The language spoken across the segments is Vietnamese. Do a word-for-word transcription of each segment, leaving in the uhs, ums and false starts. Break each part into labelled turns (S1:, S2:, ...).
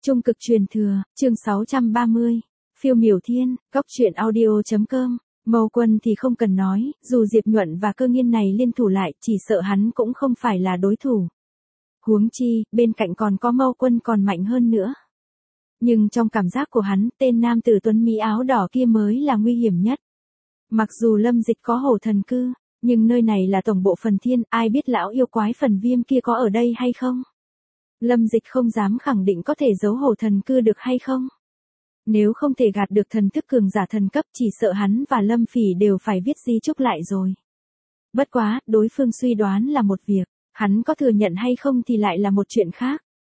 S1: Trung cực truyền thừa, chương sáu trăm ba mươi. Phiêu miểu thiên, góc truyện audio chấm com. Mâu Quân thì không cần nói, dù Diệp Nhuận và Cơ Nghiên này liên thủ lại, chỉ sợ hắn cũng không phải là đối thủ. Huống chi, bên cạnh còn có Mâu Quân còn mạnh hơn nữa. Nhưng trong cảm giác của hắn, tên nam tử tuấn mỹ áo đỏ kia mới là nguy hiểm nhất. Mặc dù Lâm Dịch có hổ thần cư, nhưng nơi này là tổng bộ Phần Thiên, ai biết lão yêu quái Phần Viêm kia có ở đây hay không? Lâm Dịch không dám khẳng định có thể giấu hổ thần cư được hay không. Nếu không thể gạt được thần thức cường giả thần cấp, chỉ sợ hắn và Lâm Phỉ đều phải viết di chúc lại rồi. Bất quá, đối phương suy đoán là một việc, hắn có thừa nhận hay không thì lại là một chuyện khác.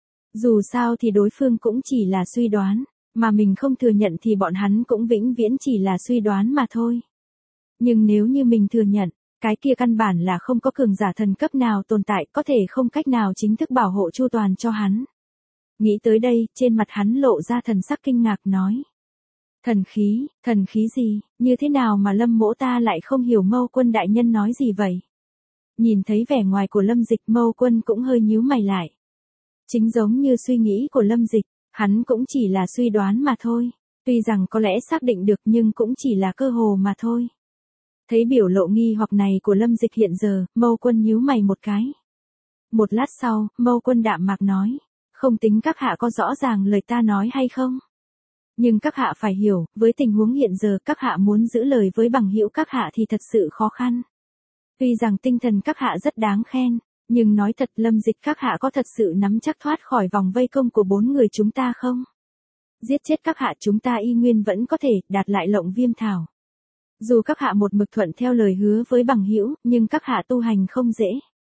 S1: Dù sao thì đối phương cũng chỉ là suy đoán, mà mình không thừa nhận thì bọn hắn cũng vĩnh viễn chỉ là suy đoán mà thôi. Nhưng nếu như mình thừa nhận, cái kia căn bản là không có cường giả thần cấp nào tồn tại, có thể không cách nào chính thức bảo hộ chu toàn cho hắn. Nghĩ tới đây, trên mặt hắn lộ ra thần sắc kinh ngạc nói. Thần khí, thần khí gì, như thế nào mà Lâm mỗ ta lại không hiểu Mâu Quân đại nhân nói gì vậy? Nhìn thấy vẻ ngoài của Lâm Dịch, Mâu Quân cũng hơi nhíu mày lại. Chính giống như suy nghĩ của Lâm Dịch, hắn cũng chỉ là suy đoán mà thôi. Tuy rằng có lẽ xác định được nhưng cũng chỉ là cơ hồ mà thôi. Thấy biểu lộ nghi hoặc này của Lâm Dịch hiện giờ, Mâu Quân nhíu mày một cái. Một lát sau, Mâu Quân đạm mạc nói. Không tính các hạ có rõ ràng lời ta nói hay không? Nhưng các hạ phải hiểu, với tình huống hiện giờ các hạ muốn giữ lời với bằng hữu các hạ thì thật sự khó khăn. Tuy rằng tinh thần các hạ rất đáng khen, nhưng nói thật Lâm Dịch các hạ có thật sự nắm chắc thoát khỏi vòng vây công của bốn người chúng ta không? Giết chết các hạ chúng ta y nguyên vẫn có thể đạt lại Lộng Viêm thảo. Dù các hạ một mực thuận theo lời hứa với bằng hữu, nhưng các hạ tu hành không dễ.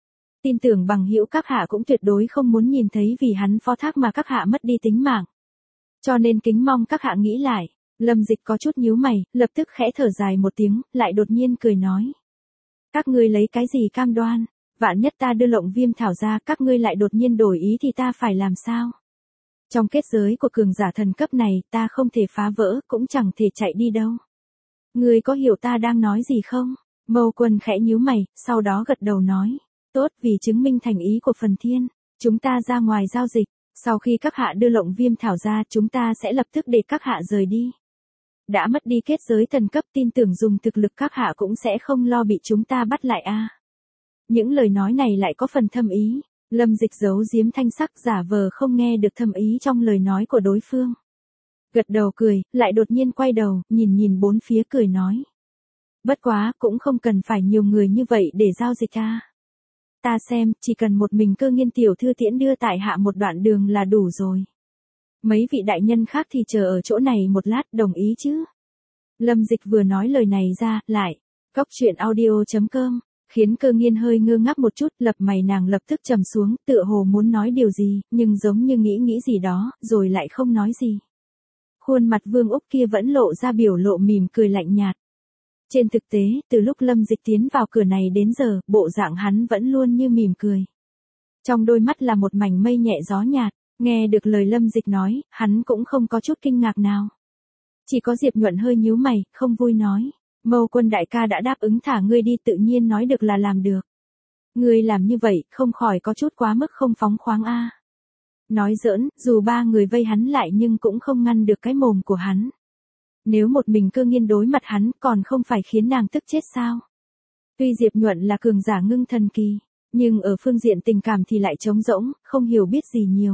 S1: Tin tưởng bằng hữu các hạ cũng tuyệt đối không muốn nhìn thấy vì hắn phó thác mà các hạ mất đi tính mạng. Cho nên kính mong các hạ nghĩ lại. Lâm Dịch có chút nhíu mày, lập tức khẽ thở dài một tiếng, lại đột nhiên cười nói. Các ngươi lấy cái gì cam đoan? Vạn nhất ta đưa Lộng Viêm thảo ra, các ngươi lại đột nhiên đổi ý thì ta phải làm sao? Trong kết giới của cường giả thần cấp này, ta không thể phá vỡ, cũng chẳng thể chạy đi đâu. Ngươi có hiểu ta đang nói gì không? Mâu Quân khẽ nhíu mày, sau đó gật đầu nói. Tốt, vì chứng minh thành ý của Phần Thiên, chúng ta ra ngoài giao dịch, sau khi các hạ đưa Lộng Viêm thảo ra chúng ta sẽ lập tức để các hạ rời đi. Đã mất đi kết giới thần cấp, tin tưởng dùng thực lực các hạ cũng sẽ không lo bị chúng ta bắt lại a. À. Những lời nói này lại có phần thâm ý, Lâm Dịch giấu giếm thanh sắc giả vờ không nghe được thâm ý trong lời nói của đối phương. Gật đầu cười, lại đột nhiên quay đầu, nhìn nhìn bốn phía cười nói. Bất quá, cũng không cần phải nhiều người như vậy để giao dịch a. À. Ta xem, chỉ cần một mình Cơ Nghiên tiểu thư tiễn đưa tại hạ một đoạn đường là đủ rồi. Mấy vị đại nhân khác thì chờ ở chỗ này một lát, đồng ý chứ? Lâm Dịch vừa nói lời này ra, lại, góc truyện audio chấm com, khiến Cơ Nghiên hơi ngơ ngác một chút, lập mày nàng lập tức trầm xuống, tựa hồ muốn nói điều gì, nhưng giống như nghĩ nghĩ gì đó, rồi lại không nói gì. Khuôn mặt Vương Úc kia vẫn lộ ra biểu lộ mỉm cười lạnh nhạt. Trên thực tế, từ lúc Lâm Dịch tiến vào cửa này đến giờ, bộ dạng hắn vẫn luôn như mỉm cười. Trong đôi mắt là một mảnh mây nhẹ gió nhạt, nghe được lời Lâm Dịch nói, hắn cũng không có chút kinh ngạc nào. Chỉ có Diệp Nhuận hơi nhíu mày, không vui nói. Mâu Quân đại ca đã đáp ứng thả ngươi đi, tự nhiên nói được là làm được. Ngươi làm như vậy, không khỏi có chút quá mức không phóng khoáng a. À. Nói giỡn, dù ba người vây hắn lại nhưng cũng không ngăn được cái mồm của hắn. Nếu một mình Cơ Nghiên đối mặt hắn còn không phải khiến nàng tức chết sao? Tuy Diệp Nhuận là cường giả ngưng thần kỳ, nhưng ở phương diện tình cảm thì lại trống rỗng, không hiểu biết gì nhiều.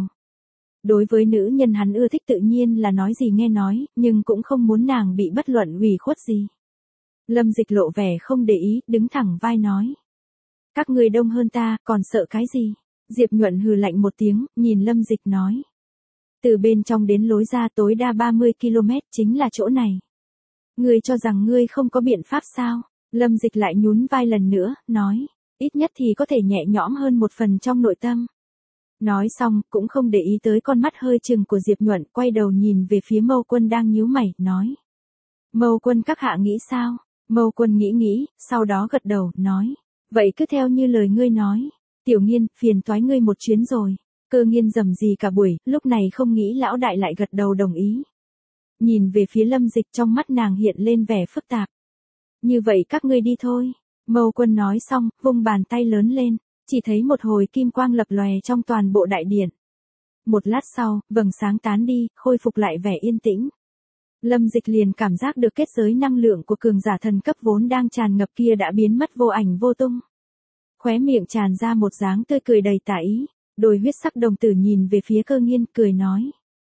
S1: Đối với nữ nhân hắn ưa thích tự nhiên là nói gì nghe nói, nhưng cũng không muốn nàng bị bất luận ủy khuất gì. Lâm Dịch lộ vẻ không để ý, đứng thẳng vai nói. Các ngươi đông hơn ta, còn sợ cái gì? Diệp Nhuận hừ lạnh một tiếng, nhìn Lâm Dịch nói. Từ bên trong đến lối ra tối đa ba mươi ki lô mét chính là chỗ này. Ngươi cho rằng ngươi không có biện pháp sao? Lâm Dịch lại nhún vai lần nữa, nói. Ít nhất thì có thể nhẹ nhõm hơn một phần trong nội tâm. Nói xong, cũng không để ý tới con mắt hơi chừng của Diệp Nhuận, quay đầu nhìn về phía Mâu Quân đang nhíu mày, nói. Mâu Quân các hạ nghĩ sao? Mâu Quân nghĩ nghĩ, sau đó gật đầu, nói. Vậy cứ theo như lời ngươi nói. Tiểu Nghiên, phiền toái ngươi một chuyến rồi. Cơ Nghiên rầm rì cả buổi, lúc này không nghĩ lão đại lại gật đầu đồng ý. Nhìn về phía Lâm Dịch, trong mắt nàng hiện lên vẻ phức tạp. Như vậy các ngươi đi thôi. Mâu Quân nói xong, vung bàn tay lớn lên, chỉ thấy một hồi kim quang lập lòe trong toàn bộ đại điện. Một lát sau, vầng sáng tán đi, khôi phục lại vẻ yên tĩnh. Lâm Dịch liền cảm giác được kết giới năng lượng của cường giả thần cấp vốn đang tràn ngập kia đã biến mất vô ảnh vô tung. Khóe miệng tràn ra một dáng tươi cười đầy tà ý, đôi huyết sắc đồng tử nhìn về phía Cơ Nghiên, cười nói.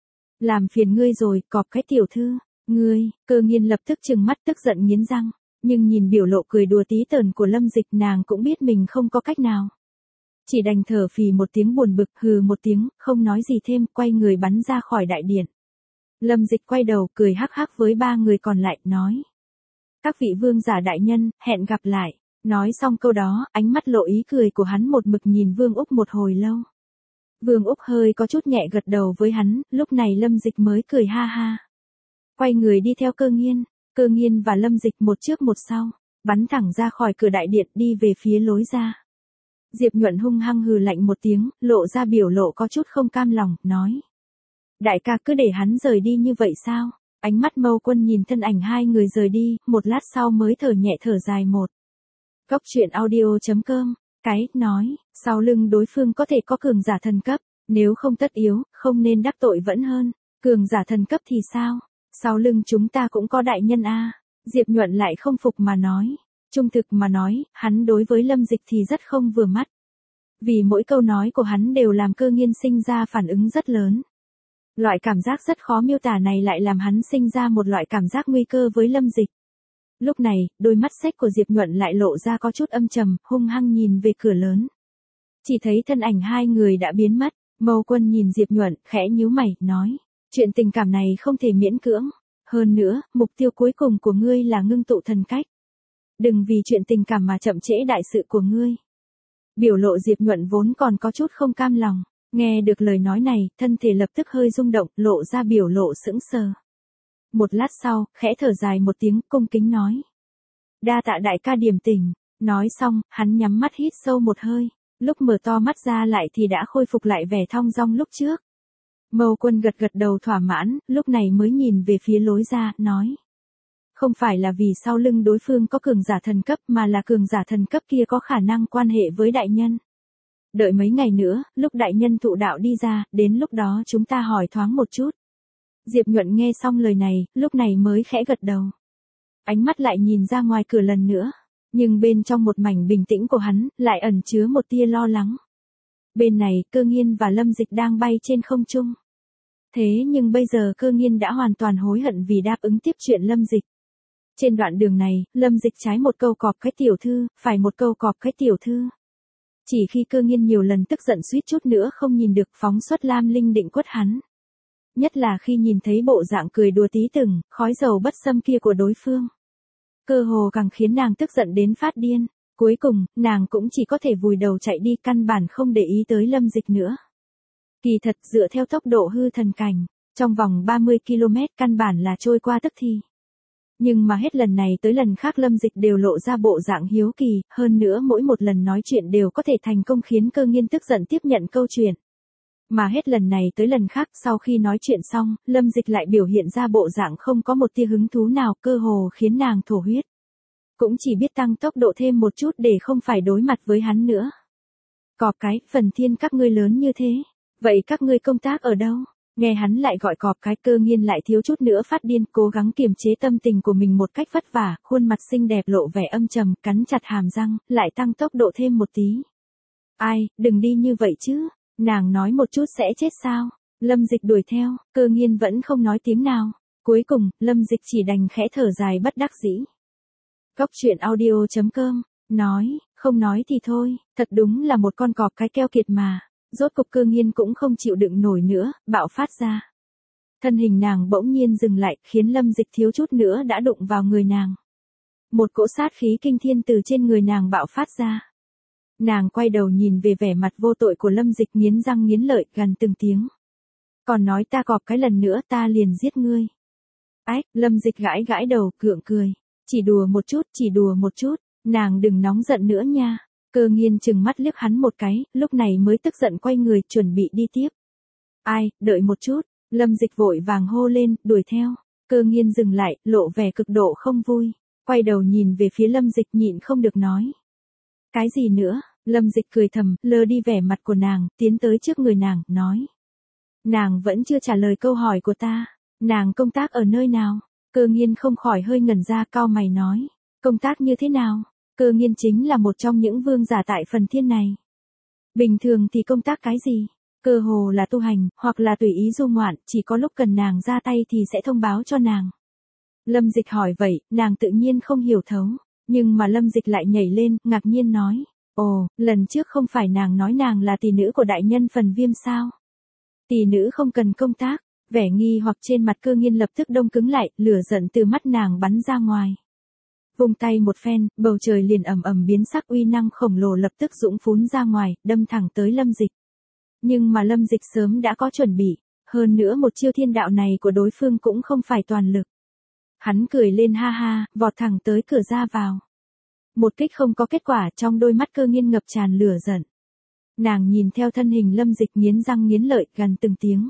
S1: Làm phiền ngươi rồi, cọp cái tiểu thư, ngươi, Cơ Nghiên lập tức trừng mắt tức giận nghiến răng, nhưng nhìn biểu lộ cười đùa tí tởn của Lâm Dịch nàng cũng biết mình không có cách nào. Chỉ đành thở phì một tiếng buồn bực, hừ một tiếng, không nói gì thêm, quay người bắn ra khỏi đại điện. Lâm Dịch quay đầu, cười hắc hắc với ba người còn lại, nói. Các vị vương giả đại nhân, hẹn gặp lại. Nói xong câu đó, ánh mắt lộ ý cười của hắn một mực nhìn Vương Úc một hồi lâu. Vương Úc hơi có chút nhẹ gật đầu với hắn, lúc này Lâm Dịch mới cười ha ha. Quay người đi theo Cơ Nghiên, Cơ Nghiên và Lâm Dịch một trước một sau, bắn thẳng ra khỏi cửa đại điện đi về phía lối ra. Diệp Nhuận hung hăng hừ lạnh một tiếng, lộ ra biểu lộ có chút không cam lòng, nói. Đại ca cứ để hắn rời đi như vậy sao? Ánh mắt Mâu Quân nhìn thân ảnh hai người rời đi, một lát sau mới thở nhẹ thở dài một. Góc truyện audio chấm com, cái, nói, sau lưng đối phương có thể có cường giả thần cấp, nếu không tất yếu, không nên đắc tội vẫn hơn, cường giả thần cấp thì sao? Sau lưng chúng ta cũng có đại nhân a. Diệp Nhuận lại không phục mà nói, trung thực mà nói, hắn đối với Lâm Dịch thì rất không vừa mắt. Vì mỗi câu nói của hắn đều làm Cơ Nghiên sinh ra phản ứng rất lớn. Loại cảm giác rất khó miêu tả này lại làm hắn sinh ra một loại cảm giác nguy cơ với Lâm Dịch. Lúc này, đôi mắt xếch của Diệp Nhuận lại lộ ra có chút âm trầm, hung hăng nhìn về cửa lớn. Chỉ thấy thân ảnh hai người đã biến mất, Mâu Quân nhìn Diệp Nhuận, khẽ nhíu mày, nói. Chuyện tình cảm này không thể miễn cưỡng. Hơn nữa, mục tiêu cuối cùng của ngươi là ngưng tụ thần cách. Đừng vì chuyện tình cảm mà chậm trễ đại sự của ngươi. Biểu lộ Diệp Nhuận vốn còn có chút không cam lòng. Nghe được lời nói này, thân thể lập tức hơi rung động, lộ ra biểu lộ sững sờ. Một lát sau, khẽ thở dài một tiếng, cung kính nói. Đa tạ đại ca điểm tình. Nói xong, hắn nhắm mắt hít sâu một hơi. Lúc mở to mắt ra lại thì đã khôi phục lại vẻ thong dong lúc trước. Mâu Quân gật gật đầu thỏa mãn, lúc này mới nhìn về phía lối ra, nói. Không phải là vì sau lưng đối phương có cường giả thần cấp mà là cường giả thần cấp kia có khả năng quan hệ với đại nhân. Đợi mấy ngày nữa, lúc đại nhân thụ đạo đi ra, đến lúc đó chúng ta hỏi thoáng một chút. Diệp Nhuận nghe xong lời này, lúc này mới khẽ gật đầu. Ánh mắt lại nhìn ra ngoài cửa lần nữa, nhưng bên trong một mảnh bình tĩnh của hắn, lại ẩn chứa một tia lo lắng. Bên này, Cơ Nghiên và Lâm Dịch đang bay trên không trung. Thế nhưng bây giờ Cơ Nghiên đã hoàn toàn hối hận vì đáp ứng tiếp chuyện Lâm Dịch. Trên đoạn đường này, Lâm Dịch trái một câu cọp cái tiểu thư, phải một câu cọp cái tiểu thư. Chỉ khi Cơ Nghiên nhiều lần tức giận suýt chút nữa không nhìn được phóng xuất lam linh định quất hắn. Nhất là khi nhìn thấy bộ dạng cười đùa tí từng, khói dầu bất xâm kia của đối phương. Cơ hồ càng khiến nàng tức giận đến phát điên. Cuối cùng, nàng cũng chỉ có thể vùi đầu chạy đi căn bản không để ý tới Lâm Dịch nữa. Kỳ thật dựa theo tốc độ hư thần cảnh, trong vòng ba mươi ki lô mét căn bản là trôi qua tức thì. Nhưng mà hết lần này tới lần khác Lâm Dịch đều lộ ra bộ dạng hiếu kỳ, hơn nữa mỗi một lần nói chuyện đều có thể thành công khiến Cơ Nghiên tức giận tiếp nhận câu chuyện. Mà hết lần này tới lần khác sau khi nói chuyện xong, Lâm Dịch lại biểu hiện ra bộ dạng không có một tia hứng thú nào cơ hồ khiến nàng thổ huyết. Cũng chỉ biết tăng tốc độ thêm một chút để không phải đối mặt với hắn nữa. Cọp cái, phần thiên các ngươi lớn như thế. Vậy các ngươi công tác ở đâu? Nghe hắn lại gọi cọp cái, Cơ Nghiên lại thiếu chút nữa phát điên, cố gắng kiềm chế tâm tình của mình một cách vất vả, khuôn mặt xinh đẹp lộ vẻ âm trầm, cắn chặt hàm răng, lại tăng tốc độ thêm một tí. Ai, đừng đi như vậy chứ, nàng nói một chút sẽ chết sao? Lâm Dịch đuổi theo, Cơ Nghiên vẫn không nói tiếng nào. Cuối cùng, Lâm Dịch chỉ đành khẽ thở dài bất đắc dĩ. Góc truyện audio chấm com, nói, không nói thì thôi, thật đúng là một con cọp cái keo kiệt mà. Rốt cục Cơ Nghiên cũng không chịu đựng nổi nữa, bạo phát ra. Thân hình nàng bỗng nhiên dừng lại, khiến Lâm Dịch thiếu chút nữa đã đụng vào người nàng. Một cỗ sát khí kinh thiên từ trên người nàng bạo phát ra. Nàng quay đầu nhìn về vẻ mặt vô tội của Lâm Dịch, nghiến răng nghiến lợi, gằn từng tiếng. Còn nói ta cọp cái lần nữa ta liền giết ngươi. Ách, Lâm Dịch gãi gãi đầu, gượng cười. Chỉ đùa một chút, chỉ đùa một chút, nàng đừng nóng giận nữa nha. Cơ Nghiên chừng mắt liếc hắn một cái, lúc này mới tức giận quay người, chuẩn bị đi tiếp. Ai, đợi một chút, Lâm Dịch vội vàng hô lên, đuổi theo. Cơ Nghiên dừng lại, lộ vẻ cực độ không vui, quay đầu nhìn về phía Lâm Dịch, nhịn không được nói. Cái gì nữa? Lâm Dịch cười thầm, lơ đi vẻ mặt của nàng, tiến tới trước người nàng, nói. Nàng vẫn chưa trả lời câu hỏi của ta. Nàng công tác ở nơi nào? Cơ Nghiên không khỏi hơi ngẩn ra, cau mày nói. Công tác như thế nào? Cơ Nghiên chính là một trong những vương giả tại phần thiên này. Bình thường thì công tác cái gì? Cơ hồ là tu hành, hoặc là tùy ý du ngoạn, chỉ có lúc cần nàng ra tay thì sẽ thông báo cho nàng. Lâm Dịch hỏi vậy, nàng tự nhiên không hiểu thấu. Nhưng mà Lâm Dịch lại nhảy lên, ngạc nhiên nói. Ồ, lần trước không phải nàng nói nàng là tỷ nữ của đại nhân Phần Viêm sao? Tỷ nữ không cần công tác. Vẻ nghi hoặc trên mặt Cơ Nghiên lập tức đông cứng lại, lửa giận từ mắt nàng bắn ra ngoài. Vung tay một phen, bầu trời liền ầm ầm biến sắc, uy năng khổng lồ lập tức dũng phún ra ngoài, đâm thẳng tới Lâm Dịch. Nhưng mà Lâm Dịch sớm đã có chuẩn bị, hơn nữa một chiêu thiên đạo này của đối phương cũng không phải toàn lực. Hắn cười lên ha ha, vọt thẳng tới cửa ra vào. Một kích không có kết quả, trong đôi mắt Cơ Nghiên ngập tràn lửa giận. Nàng nhìn theo thân hình Lâm Dịch nghiến răng nghiến lợi, gằn từng tiếng.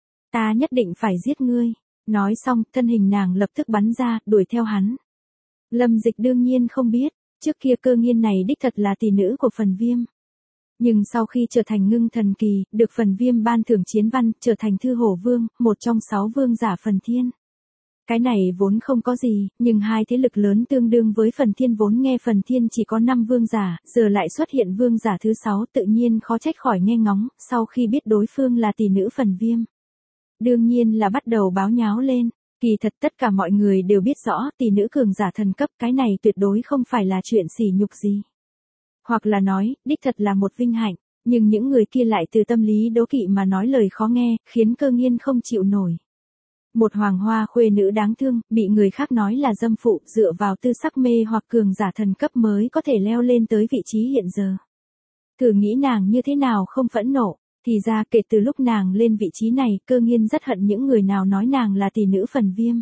S1: Ta nhất định phải giết ngươi. Nói xong, thân hình nàng lập tức bắn ra, đuổi theo hắn. Lâm Dịch đương nhiên không biết, trước kia Cơ Nghiên này đích thật là tỷ nữ của Phần Viêm. Nhưng sau khi trở thành ngưng thần kỳ, được Phần Viêm ban thưởng chiến văn, trở thành Thư Hổ Vương, một trong sáu vương giả Phần Thiên. Cái này vốn không có gì, nhưng hai thế lực lớn tương đương với Phần Thiên vốn nghe Phần Thiên chỉ có năm vương giả, giờ lại xuất hiện vương giả thứ sáu, tự nhiên khó trách khỏi nghe ngóng, sau khi biết đối phương là tỷ nữ Phần Viêm. Đương nhiên là bắt đầu báo nháo lên. Kỳ thật tất cả mọi người đều biết rõ tỷ nữ cường giả thần cấp, cái này tuyệt đối không phải là chuyện sỉ nhục gì. Hoặc là nói, đích thật là một vinh hạnh, nhưng những người kia lại từ tâm lý đố kỵ mà nói lời khó nghe, khiến Cơ Nghiên không chịu nổi. Một hoàng hoa khuê nữ đáng thương, bị người khác nói là dâm phụ, dựa vào tư sắc mê hoặc cường giả thần cấp mới có thể leo lên tới vị trí hiện giờ. Thử nghĩ nàng như thế nào không phẫn nộ. Thì ra kể từ lúc nàng lên vị trí này, Cơ Nghiên rất hận những người nào nói nàng là tỷ nữ Phần Viêm.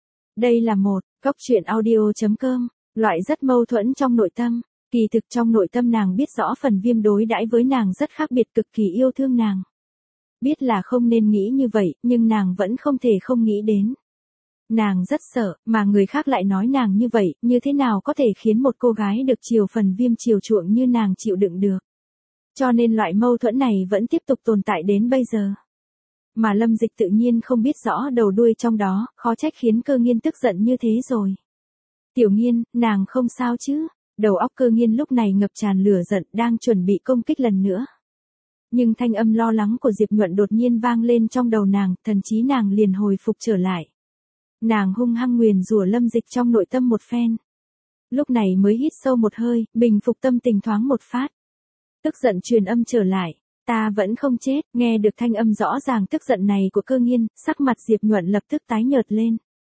S1: Đây là một, góc truyện audio chấm com, loại rất mâu thuẫn trong nội tâm. Kỳ thực trong nội tâm nàng biết rõ Phần Viêm đối đãi với nàng rất khác biệt, cực kỳ yêu thương nàng. Biết là không nên nghĩ như vậy, nhưng nàng vẫn không thể không nghĩ đến. Nàng rất sợ, mà người khác lại nói nàng như vậy, như thế nào có thể khiến một cô gái được chiều Phần Viêm chiều chuộng như nàng chịu đựng được. Cho nên loại mâu thuẫn này vẫn tiếp tục tồn tại đến bây giờ. Mà Lâm Dịch tự nhiên không biết rõ đầu đuôi trong đó, khó trách khiến Cơ Nghiên tức giận như thế rồi. Tiểu Nghiên, nàng không sao chứ? Đầu óc Cơ Nghiên lúc này ngập tràn lửa giận, đang chuẩn bị công kích lần nữa. Nhưng thanh âm lo lắng của Diệp Nhuận đột nhiên vang lên trong đầu nàng, thần trí nàng liền hồi phục trở lại. Nàng hung hăng nguyền rủa Lâm Dịch trong nội tâm một phen. Lúc này mới hít sâu một hơi, bình phục tâm tình thoáng một phát. Tức giận truyền âm trở lại, ta vẫn không chết. Nghe được thanh âm rõ ràng tức giận này của Cơ Nghiên, sắc mặt Diệp Nhuận lập tức tái nhợt lên.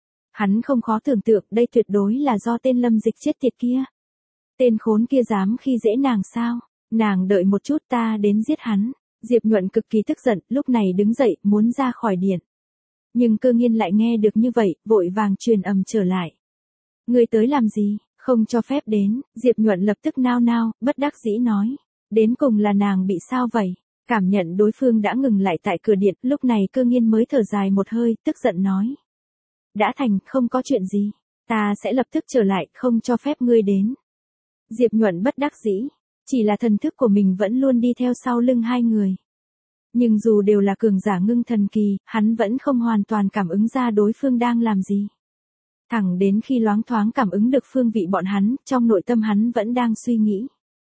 S1: Hắn không khó tưởng tượng đây tuyệt đối là do tên Lâm Dịch chết tiệt kia. Tên khốn kia dám khi dễ nàng sao? Nàng đợi một chút, ta đến giết hắn. Diệp Nhuận cực kỳ tức giận, lúc này đứng dậy, muốn ra khỏi điện. Nhưng Cơ Nghiên lại nghe được như vậy, vội vàng truyền âm trở lại. Ngươi tới làm gì? Không cho phép đến. Diệp Nhuận lập tức nao nao, bất đắc dĩ nói. Đến cùng là nàng bị sao vậy? Cảm nhận đối phương đã ngừng lại tại cửa điện, lúc này Cơ Nghiên mới thở dài một hơi, tức giận nói. Đã thành, không có chuyện gì. Ta sẽ lập tức trở lại, không cho phép ngươi đến. Diệp Nhuận bất đắc dĩ. Chỉ là thần thức của mình vẫn luôn đi theo sau lưng hai người. Nhưng dù đều là cường giả ngưng thần kỳ, hắn vẫn không hoàn toàn cảm ứng ra đối phương đang làm gì. Thẳng đến khi loáng thoáng cảm ứng được phương vị bọn hắn, trong nội tâm hắn vẫn đang suy nghĩ.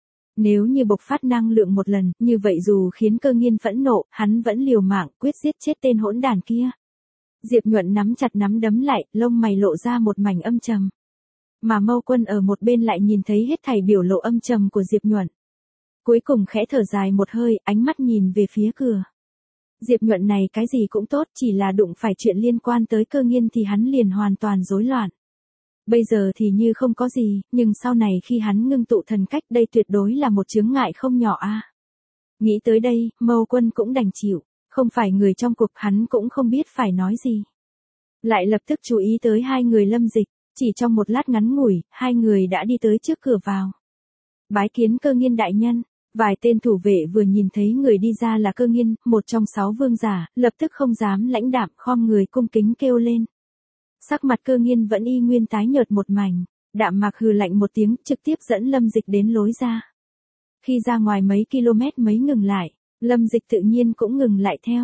S1: Nếu như bộc phát năng lượng một lần, như vậy dù khiến Cơ Nghiên phẫn nộ, hắn vẫn liều mạng, quyết giết chết tên hỗn đản kia. Diệp Nhuận nắm chặt nắm đấm lại, lông mày lộ ra một mảnh âm trầm. Mà Mâu Quân ở một bên lại nhìn thấy hết thảy biểu lộ âm trầm của Diệp Nhuận. Cuối cùng khẽ thở dài một hơi, ánh mắt nhìn về phía cửa. Diệp Nhuận này cái gì cũng tốt, chỉ là đụng phải chuyện liên quan tới Cơ Nghiên thì hắn liền hoàn toàn rối loạn. Bây giờ thì như không có gì, nhưng sau này khi hắn ngưng tụ thần cách, đây tuyệt đối là một chướng ngại không nhỏ a. À. Nghĩ tới đây, Mâu Quân cũng đành chịu, không phải người trong cuộc hắn cũng không biết phải nói gì. Lại lập tức chú ý tới hai người Lâm Dịch, chỉ trong một lát ngắn ngủi, hai người đã đi tới trước cửa vào. Bái kiến Cơ Nghiên đại nhân. Vài tên thủ vệ vừa nhìn thấy người đi ra là Cơ Nghiên, một trong sáu vương giả, lập tức không dám lãnh đạm, khom người cung kính kêu lên. Sắc mặt Cơ Nghiên vẫn y nguyên tái nhợt một mảnh, đạm mạc hừ lạnh một tiếng, trực tiếp dẫn Lâm Dịch đến lối ra. Khi ra ngoài mấy km mới ngừng lại, Lâm Dịch tự nhiên cũng ngừng lại theo.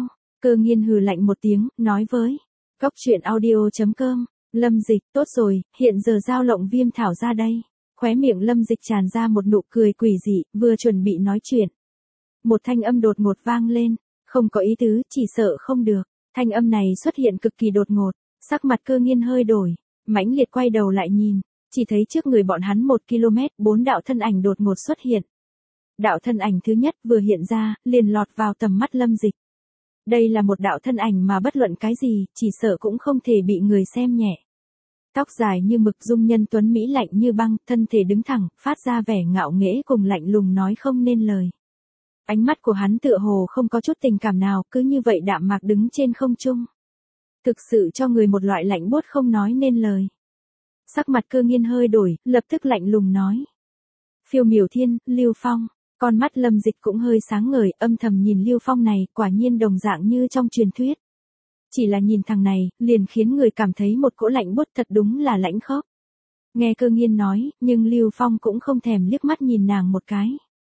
S1: Cơ Nghiên hừ lạnh một tiếng, nói với cốc truyện audio chấm com, Lâm Dịch, tốt rồi, hiện giờ giao lộng viêm thảo ra đây. Khóe miệng Lâm Dịch tràn ra một nụ cười quỷ dị, vừa chuẩn bị nói chuyện. Một thanh âm đột ngột vang lên, không có ý tứ, chỉ sợ không được. Thanh âm này xuất hiện cực kỳ đột ngột, sắc mặt Cơ Nghiên hơi đổi, mãnh liệt quay đầu lại nhìn, chỉ thấy trước người bọn hắn một ki lô mét, bốn đạo thân ảnh đột ngột xuất hiện. Đạo thân ảnh thứ nhất vừa hiện ra, liền lọt vào tầm mắt Lâm Dịch. Đây là một đạo thân ảnh mà bất luận cái gì, chỉ sợ cũng không thể bị người xem nhẹ. Tóc dài như mực, dung nhân tuấn mỹ lạnh như băng, thân thể đứng thẳng, phát ra vẻ ngạo nghễ cùng lạnh lùng nói không nên lời. Ánh mắt của hắn tựa hồ không có chút tình cảm nào, cứ như vậy đạm mạc đứng trên không trung. Thực sự cho người một loại lạnh buốt không nói nên lời. Sắc mặt Cơ Nghiên hơi đổi, lập tức lạnh lùng nói. Phiêu Miểu Thiên, Lưu Phong. Con mắt Lâm Dịch cũng hơi sáng ngời, âm thầm nhìn Lưu Phong này, quả nhiên đồng dạng như trong truyền thuyết. Chỉ là nhìn thằng này, liền khiến người cảm thấy một cỗ lạnh buốt, thật đúng là lãnh khốc. Nghe Cơ Nghiên nói, nhưng Lưu Phong cũng không thèm liếc mắt nhìn nàng một cái.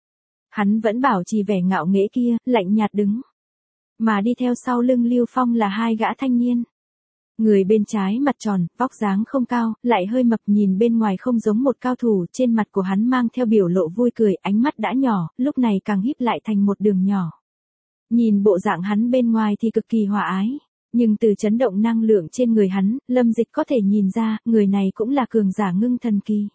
S1: Hắn vẫn bảo trì vẻ ngạo nghễ kia, lạnh nhạt đứng. Mà đi theo sau lưng Lưu Phong là hai gã thanh niên. Người bên trái mặt tròn, vóc dáng không cao, lại hơi mập, nhìn bên ngoài không giống một cao thủ, trên mặt của hắn mang theo biểu lộ vui cười, ánh mắt đã nhỏ, lúc này càng híp lại thành một đường nhỏ. Nhìn bộ dạng hắn bên ngoài thì cực kỳ hòa ái, nhưng từ chấn động năng lượng trên người hắn, Lâm Dịch có thể nhìn ra, người này cũng là cường giả ngưng thần kỳ.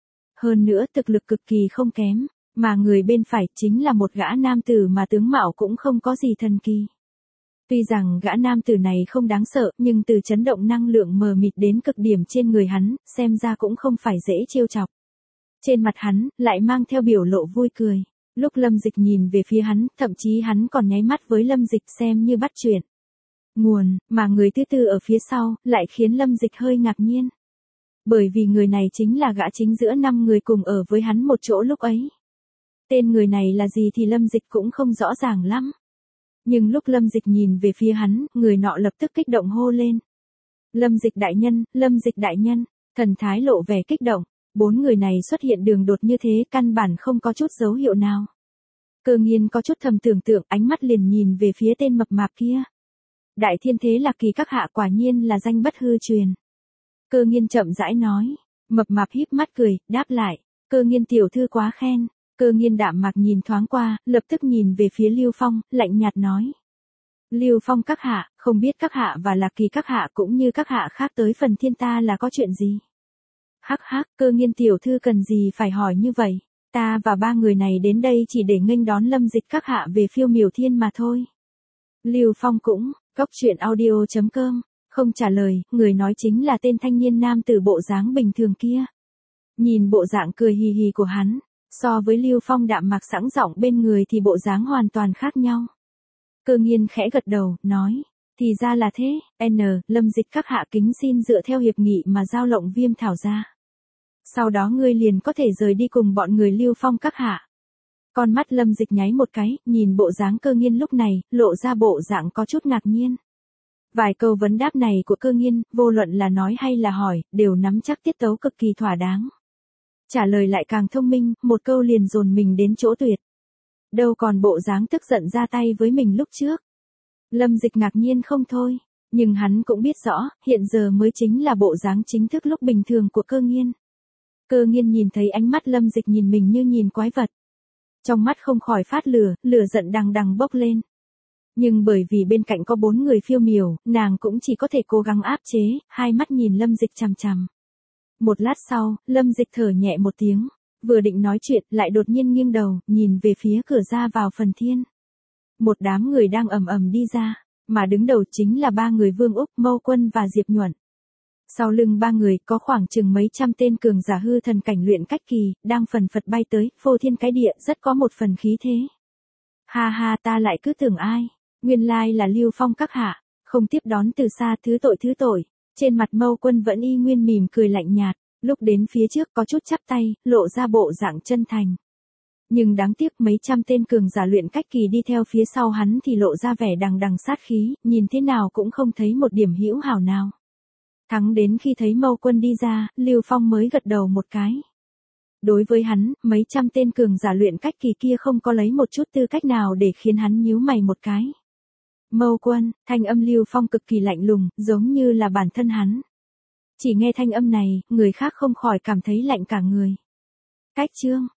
S1: Hơn nữa thực lực cực kỳ không kém, mà người bên phải chính là một gã nam tử mà tướng mạo cũng không có gì thần kỳ. Tuy rằng gã nam tử này không đáng sợ, nhưng từ chấn động năng lượng mờ mịt đến cực điểm trên người hắn, xem ra cũng không phải dễ trêu chọc. Trên mặt hắn, lại mang theo biểu lộ vui cười. Lúc Lâm Dịch nhìn về phía hắn, thậm chí hắn còn nháy mắt với Lâm Dịch xem như bắt chuyện. Nguồn, mà người thứ tư ở phía sau, lại khiến Lâm Dịch hơi ngạc nhiên. Bởi vì người này chính là gã chính giữa năm người cùng ở với hắn một chỗ lúc ấy. Tên người này là gì thì Lâm Dịch cũng không rõ ràng lắm. Nhưng lúc Lâm Dịch nhìn về phía hắn, người nọ lập tức kích động hô lên. Lâm Dịch đại nhân, Lâm Dịch đại nhân, thần thái lộ vẻ kích động, bốn người này xuất hiện đường đột như thế, căn bản không có chút dấu hiệu nào. Cơ Nghiên có chút thầm tưởng tượng, ánh mắt liền nhìn về phía tên mập mạp kia. Đại thiên thế lạc kỳ các hạ, quả nhiên là danh bất hư truyền. Cơ Nghiên chậm rãi nói, mập mạp híp mắt cười, đáp lại, Cơ Nghiên tiểu thư quá khen. Cơ Nghiên đạm mạc nhìn thoáng qua, lập tức nhìn về phía Lưu Phong, lạnh nhạt nói. Lưu Phong các hạ, không biết các hạ và Lạc Kỳ các hạ cũng như các hạ khác tới phần thiên ta là có chuyện gì? Hắc hắc, Cơ Nghiên tiểu thư cần gì phải hỏi như vậy, ta và ba người này đến đây chỉ để nghênh đón Lâm Dịch các hạ về Phiêu Miểu Thiên mà thôi. Lưu Phong cũng, cốc truyện audio chấm com, không trả lời, người nói chính là tên thanh niên nam tử bộ dáng bình thường kia. Nhìn bộ dạng cười hì hì của hắn, so với Lưu Phong đạm mạc sẵn giọng bên người thì bộ dáng hoàn toàn khác nhau. Cơ Nghiên khẽ gật đầu, nói, thì ra là thế, N, Lâm Dịch các hạ kính xin dựa theo hiệp nghị mà giao lộng viêm thảo ra. Sau đó ngươi liền có thể rời đi cùng bọn người Lưu Phong các hạ. Con mắt Lâm Dịch nháy một cái, nhìn bộ dáng Cơ Nghiên lúc này, lộ ra bộ dạng có chút ngạc nhiên. Vài câu vấn đáp này của Cơ Nghiên, vô luận là nói hay là hỏi, đều nắm chắc tiết tấu cực kỳ thỏa đáng. Trả lời lại càng thông minh, một câu liền dồn mình đến chỗ tuyệt. Đâu còn bộ dáng tức giận ra tay với mình lúc trước. Lâm Dịch ngạc nhiên không thôi, nhưng hắn cũng biết rõ, hiện giờ mới chính là bộ dáng chính thức lúc bình thường của Cơ Nghiên. Cơ Nghiên nhìn thấy ánh mắt Lâm Dịch nhìn mình như nhìn quái vật. Trong mắt không khỏi phát lửa, lửa giận đằng đằng bốc lên. Nhưng bởi vì bên cạnh có bốn người phiêu miểu, nàng cũng chỉ có thể cố gắng áp chế, hai mắt nhìn Lâm Dịch chằm chằm. Một lát sau, Lâm Dịch thở nhẹ một tiếng, vừa định nói chuyện, lại đột nhiên nghiêng đầu, nhìn về phía cửa ra vào phần thiên. Một đám người đang ầm ầm đi ra, mà đứng đầu chính là ba người Vương Úc, Mâu Quân và Diệp Nhuận. Sau lưng ba người có khoảng chừng mấy trăm tên cường giả hư thần cảnh luyện cách kỳ, đang phần phật bay tới, phô thiên cái địa, rất có một phần khí thế. Ha ha, ta lại cứ tưởng ai, nguyên lai là Lưu Phong các hạ, không tiếp đón từ xa, thứ tội thứ tội. Trên mặt Mâu Quân vẫn y nguyên mỉm cười lạnh nhạt, lúc đến phía trước có chút chắp tay, lộ ra bộ dạng chân thành. Nhưng đáng tiếc mấy trăm tên cường giả luyện cách kỳ đi theo phía sau hắn thì lộ ra vẻ đằng đằng sát khí, nhìn thế nào cũng không thấy một điểm hữu hảo nào. Thắng đến khi thấy Mâu Quân đi ra, Lưu Phong mới gật đầu một cái. Đối với hắn, mấy trăm tên cường giả luyện cách kỳ kia không có lấy một chút tư cách nào để khiến hắn nhíu mày một cái. Mâu Quân, thanh âm Lưu Phong cực kỳ lạnh lùng, giống như là bản thân hắn. Chỉ nghe thanh âm này, người khác không khỏi cảm thấy lạnh cả người. Cách chương,